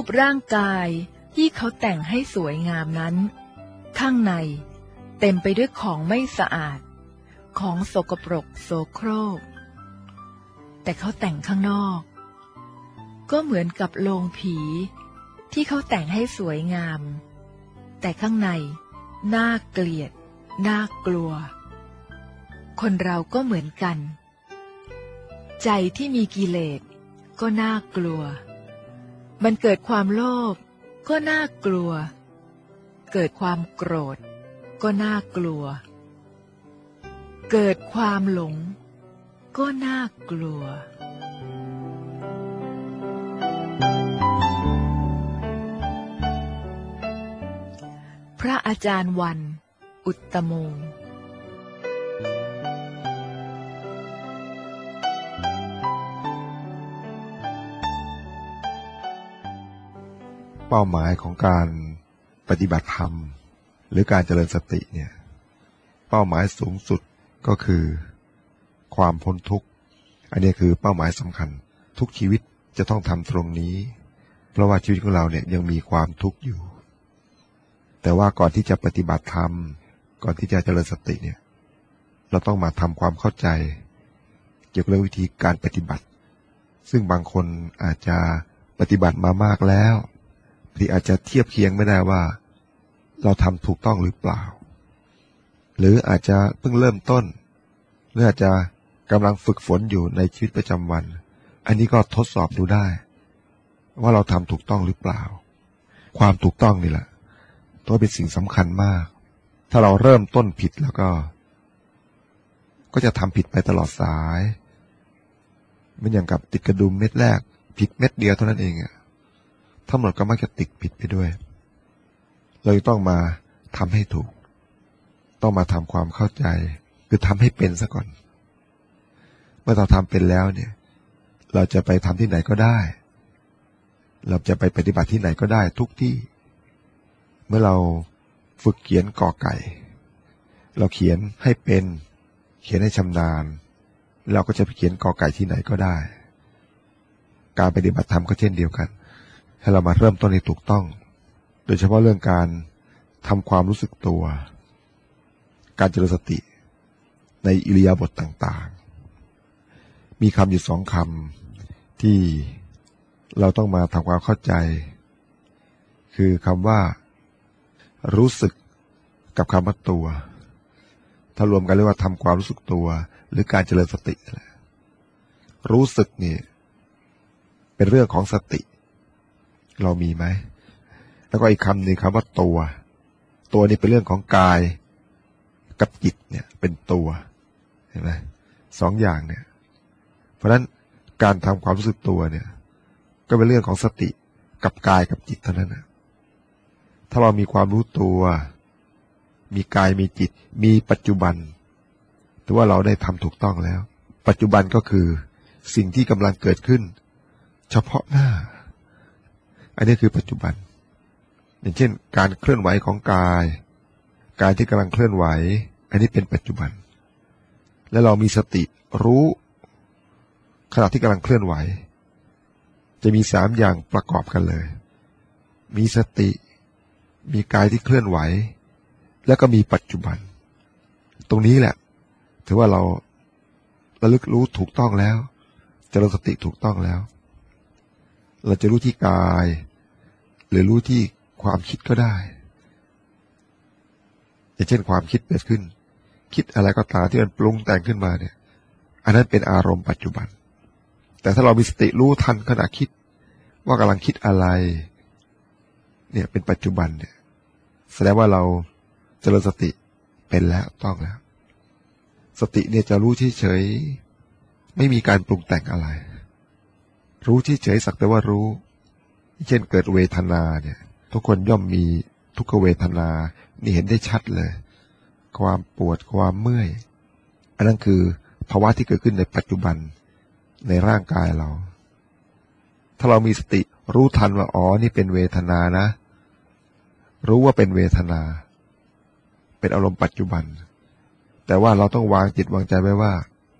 ร่างกายที่เขาแต่งให้สวยงามนั้นข้างในเต็มไปด้วยของไม่สะอาดของสกปรกโสโครกแต่เขาแต่งข้างนอกก็เหมือนกับโลงผีที่เขาแต่งให้สวยงามแต่ข้างในน่าเกลียดน่ากลัวคนเราก็เหมือนกันใจที่มีกิเลสก็น่ากลัวมันเกิดความโลภก็น่ากลัวเกิดความโกรธก็น่ากลัวเกิดความหลงก็น่ากลัวพระอาจารย์วันอุตตโมเป้าหมายของการปฏิบัติธรรมหรือการเจริญสติเนี่ยเป้าหมายสูงสุดก็คือความพ้นทุกข์อันนี้คือเป้าหมายสำคัญทุกชีวิตจะต้องทำตรงนี้เพราะว่าชีวิตของเราเนี่ยยังมีความทุกข์อยู่แต่ว่าก่อนที่จะปฏิบัติธรรมก่อนที่จะเจริญสติเนี่ยเราต้องมาทำความเข้าใจเกี่ยวกับเรื่องวิธีการปฏิบัติซึ่งบางคนอาจจะปฏิบัติมามากแล้วที่อาจจะเทียบเคียงไม่ได้ว่าเราทำถูกต้องหรือเปล่าหรืออาจจะเพิ่งเริ่มต้นหรืออาจจะกำลังฝึกฝนอยู่ในชีวิตประจำวันอันนี้ก็ทดสอบดูได้ว่าเราทำถูกต้องหรือเปล่าความถูกต้องนี่แหละตัวเป็นสิ่งสำคัญมากถ้าเราเริ่มต้นผิดแล้วก็จะทำผิดไปตลอดสายเหมือนอย่างกับติดกระดุมเม็ดแรกผิดเม็ดเดียวเท่านั้นเองทั้งหมดก็มักจะติดผิดไปด้วยเราต้องมาทำให้ถูกต้องมาทำความเข้าใจคือทำให้เป็นซะก่อนเมื่อเราทำเป็นแล้วเนี่ยเราจะไปทำที่ไหนก็ได้เราจะไปปฏิบัติที่ไหนก็ได้ทุกที่เมื่อเราฝึกเขียนกอไก่เราเขียนให้เป็นเขียนให้ชำนาญเราก็จะไปเขียนกอไก่ที่ไหนก็ได้การปฏิบัติธรรมก็เช่นเดียวกันให้เรามาเริ่มต้นให้ถูกต้องโดยเฉพาะเรื่องการทำความรู้สึกตัวการเจริญสติในอิริยาบถต่างๆมีคำอยู่สองคำที่เราต้องมาทำความเข้าใจคือคำว่ารู้สึกกับคำว่าตัวถ้ารวมกันเรียกว่าทำความรู้สึกตัวหรือการเจริญสติรู้สึกนี่เป็นเรื่องของสติเรามีไหมแล้วก็อีกคำหนึ่งคำว่าตัวนี่เป็นเรื่องของกายกับจิตเนี่ยเป็นตัวเห็นไหมสองอย่างเนี่ยเพราะฉะนั้นการทำความรู้สึกตัวเนี่ยก็เป็นเรื่องของสติกับกายกับจิตเท่านั้นนะถ้าเรามีความรู้ตัวมีกายมีจิตมีปัจจุบันถือว่าเราได้ทำถูกต้องแล้วปัจจุบันก็คือสิ่งที่กำลังเกิดขึ้นเฉพาะหน้าอันนี้คือปัจจุบันอย่างเช่นการเคลื่อนไหวของกายที่กำลังเคลื่อนไหวอันนี้เป็นปัจจุบันและเรามีสติรู้ขณะที่กำลังเคลื่อนไหวจะมี3อย่างประกอบกันเลยมีสติมีกายที่เคลื่อนไหวแล้วก็มีปัจจุบันตรงนี้แหละถือว่าเราระลึกรู้ถูกต้องแล้วเจริญสติถูกต้องแล้วเราจะรู้ที่กายหรือรู้ที่ความคิดก็ได้อย่างเช่นความคิดเกิดขึ้นคิดอะไรก็ตามที่มันปรุงแต่งขึ้นมาเนี่ยอันนั้นเป็นอารมณ์ปัจจุบันแต่ถ้าเรามีสติรู้ทันขณะคิดว่ากำลังคิดอะไรเนี่ยเป็นปัจจุบันเนี่ยแสดงว่าเราเจริญสติเป็นแล้วต้องแล้วสติเนี่ยจะรู้เฉยๆไม่มีการปรุงแต่งอะไรรู้เฉยๆสักแต่ว่ารู้เช่นเกิดเวทนาเนี่ยทุกคนย่อมมีทุกขเวทนานี่เห็นได้ชัดเลยความปวดความเมื่อยอันนั้นคือภาวะที่เกิดขึ้นในปัจจุบันในร่างกายเราถ้าเรามีสติรู้ทันว่าอ๋อนี่เป็นเวทนานะรู้ว่าเป็นเวทนาเป็นอารมณ์ปัจจุบันแต่ว่าเราต้องวางจิตวางใจไว้ว่า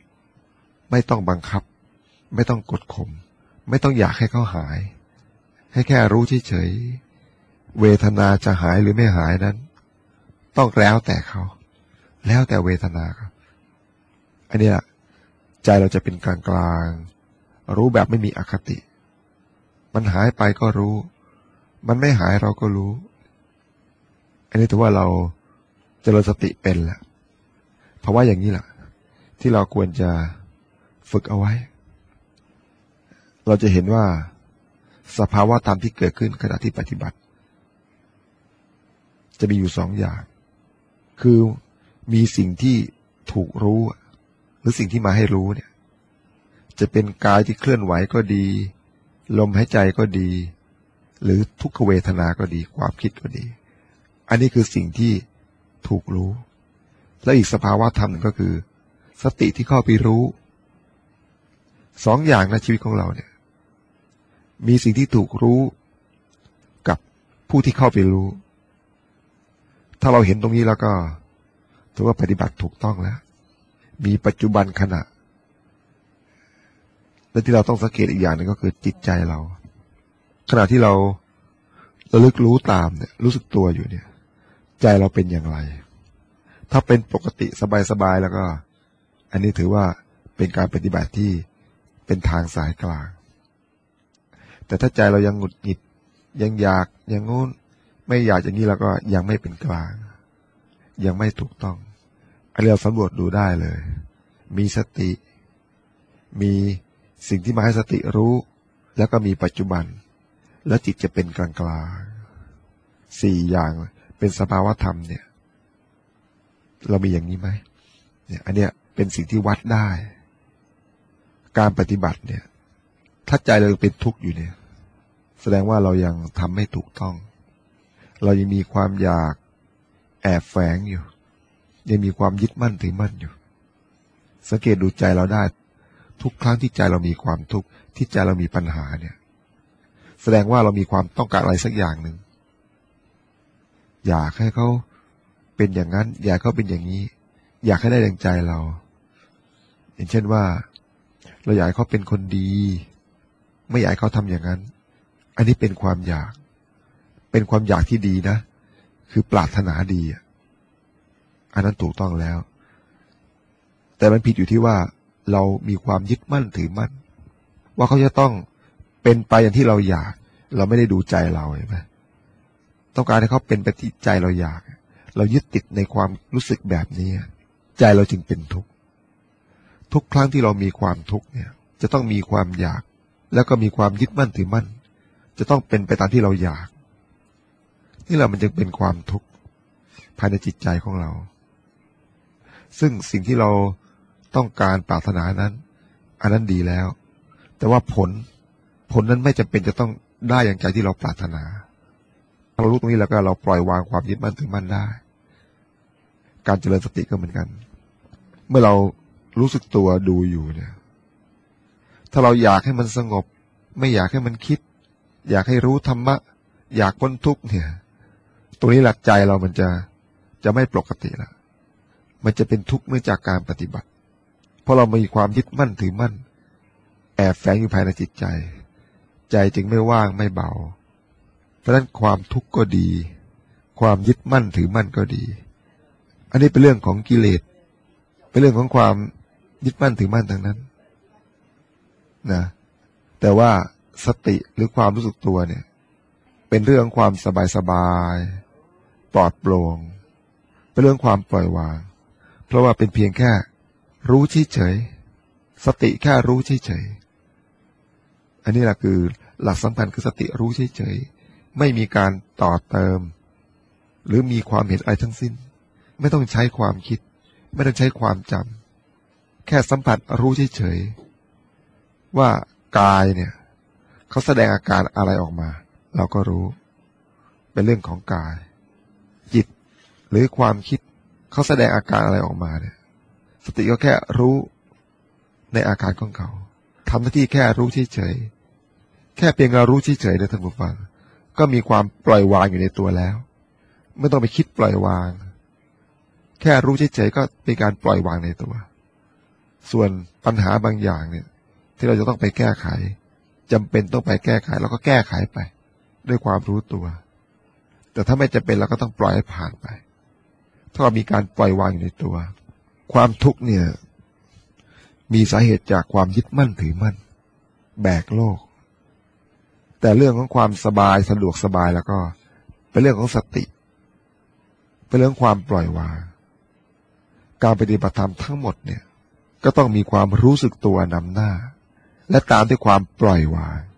ไม่ต้องบังคับไม่ต้องกดข่มไม่ต้องอยากให้เขาหายให้แค่รู้เฉยๆเวทนาจะหายหรือไม่หายนั้นต้องแล้วแต่เขาแล้วแต่เวทนาครับอันนี้ใจเราจะเป็นกลางๆรู้แบบไม่มีอคติมันหายไปก็รู้มันไม่หายเราก็รู้อันนี้ถือว่าเราเจริญสติเป็นแล้วเพราะว่าอย่างนี้แหละที่เราควรจะฝึกเอาไว้เราจะเห็นว่าสภาวะธรรมที่เกิดขึ้นขณะที่ปฏิบัติจะมีอยู่สองอย่างคือมีสิ่งที่ถูกรู้หรือสิ่งที่มาให้รู้เนี่ยจะเป็นกายที่เคลื่อนไหวก็ดีลมหายใจก็ดีหรือทุกขเวทนาก็ดีความคิดก็ดีอันนี้คือสิ่งที่ถูกรู้และอีกสภาวะธรรมหนึ่งก็คือสติที่เข้าไปรู้สองอย่างในชีวิตของเราเนี่ยมีสิ่งที่ถูกรู้กับผู้ที่เข้าไปรู้ถ้าเราเห็นตรงนี้แล้วก็ถือว่าปฏิบัติถูกต้องแล้วมีปัจจุบันขณะและที่เราต้องสังเกตอีกอย่างหนึ่งก็คือจิตใจเราขณะที่เราระลึกรู้ตามเนี่ยรู้สึกตัวอยู่เนี่ยใจเราเป็นอย่างไรถ้าเป็นปกติสบายๆแล้วก็อันนี้ถือว่าเป็นการปฏิบัติที่เป็นทางสายกลางแต่ถ้าใจเรายังหงุดหงิดยังอยากอย่างงู้นไม่อยากอย่างนี้แล้วก็ยังไม่เป็นกลางยังไม่ถูกต้องอันนี้เราสำรวจดูได้เลยมีสติมีสิ่งที่มาให้สติรู้แล้วก็มีปัจจุบันแล้วจิตจะเป็นกลางกลางสี่อย่างเป็นสภาวะธรรมเนี่ยเรามีอย่างนี้ไหมเนี่ยอันเนี้ยเป็นสิ่งที่วัดได้การปฏิบัติเนี่ยถ้าใจเราเป็นทุกข์อยู่เนี่ยแสดงว่าเรายังทำไม่ถูกต้องเรายังมีความอยากแอบแฝงอยู่ยังมีความยึดมั่นถือมั่นอยู่สังเกตดูใจเราได้ทุกครั้งที่ใจเรามีความทุกข์ที่ใจเรามีปัญหาเนี่ยแสดงว่าเรามีความต้องการอะไรสักอย่างหนึ่งอยากให้เขาเป็นอย่างนั้นอยากให้เขาเป็นอย่างนี้อยากให้ได้ดังใจเราอย่างเช่นว่าเราอยากให้เขาเป็นคนดีไม่อยากให้เขาทำอย่างนั้นอันนี้เป็นความอยากเป็นความอยากที่ดีนะคือปรารถนาดีอันนั้นถูกต้องแล้วแต่มันผิดอยู่ที่ว่าเรามีความยึดมั่นถือมั่นว่าเขาจะต้องเป็นไปอย่างที่เราอยากเราไม่ได้ดูใจเราเห็นไหมต้องการให้เขาเป็นไปที่ใจเราอยากเรายึดติดในความรู้สึกแบบนี้ใจเราจึงเป็นทุกข์ทุกครั้งที่เรามีความทุกข์เนี่ยจะต้องมีความอยากแล้วก็มีความยึดมั่นถือมั่นจะต้องเป็นไปตามที่เราอยากนี่แหละมันจึงเป็นความทุกข์ภายในจิตใจของเราซึ่งสิ่งที่เราต้องการปรารถนานั้นอันนั้นดีแล้วแต่ว่าผลนั้นไม่จำเป็นจะต้องได้อย่างใจที่เราปรารถนาเรารู้ตรงนี้แล้วก็เราปล่อยวางความยึดมั่นถือมั่นได้การเจริญสติก็เหมือนกันเมื่อเรารู้สึกตัวดูอยู่เนี่ยถ้าเราอยากให้มันสงบไม่อยากให้มันคิดอยากให้รู้ธรรมะอยากพ้นทุกข์เนี่ยตรงนี้หลักใจเรามันจะไม่ปกติละมันจะเป็นทุกข์เนื่องจากการปฏิบัติเพราะเรามีความยึดมั่นถือมั่นแอบแฝงอยู่ภายในจิตใจใจจึงไม่ว่างไม่เบาเพราะฉะนั้นความทุกข์ก็ดีความยึดมั่นถือมั่นก็ดีอันนี้เป็นเรื่องของกิเลสเป็นเรื่องของความยึดมั่นถือมั่นทั้งนั้นนะแต่ว่าสติหรือความรู้สึกตัวเนี่ยเป็นเรื่องความสบายๆปลอดโปร่งเป็นเรื่องความปล่อยวางเพราะว่าเป็นเพียงแค่รู้เฉยๆสติแค่รู้เฉยๆอันนี้แหละคือหลักสำคัญคือสติรู้เฉยๆไม่มีการต่อเติมหรือมีความเห็นอะไรทั้งสิ้นไม่ต้องใช้ความคิดไม่ต้องใช้ความจำแค่สัมผัสรู้เฉยๆว่ากายเนี่ยเขาแสดงอาการอะไรออกมาเราก็รู้เป็นเรื่องของกายจิตหรือความคิดเขาแสดงอาการอะไรออกมาเนี่ยสติก็แค่รู้ในอาการของเขาทำหน้าที่แค่รู้เฉยๆแค่เพียงเรารู้เฉยๆนะท่านผู้ฟังก็มีความปล่อยวางอยู่ในตัวแล้วไม่ต้องไปคิดปล่อยวางแค่รู้เฉยๆก็เป็นการปล่อยวางในตัวส่วนปัญหาบางอย่างเนี่ยที่เราจะต้องไปแก้ไขจำเป็นต้องไปแก้ไขแล้วก็แก้ไขไปด้วยความรู้ตัว แต่ถ้าไม่จำเป็นเราก็ต้องปล่อยให้ผ่านไปถ้าเรามีการปล่อยวางอยู่ในตัวความทุกข์เนี่ยมีสาเหตุจากความยึดมั่นถือมั่นแบกโลกแต่เรื่องของความสบายสะดวกสบายแล้วก็เป็นเรื่องของสติเป็นเรื่องความปล่อยวางการปฏิบัติธรรมทั้งหมดเนี่ยก็ต้องมีความรู้สึกตัวนำหน้าและตามด้วยความปล่อยวาง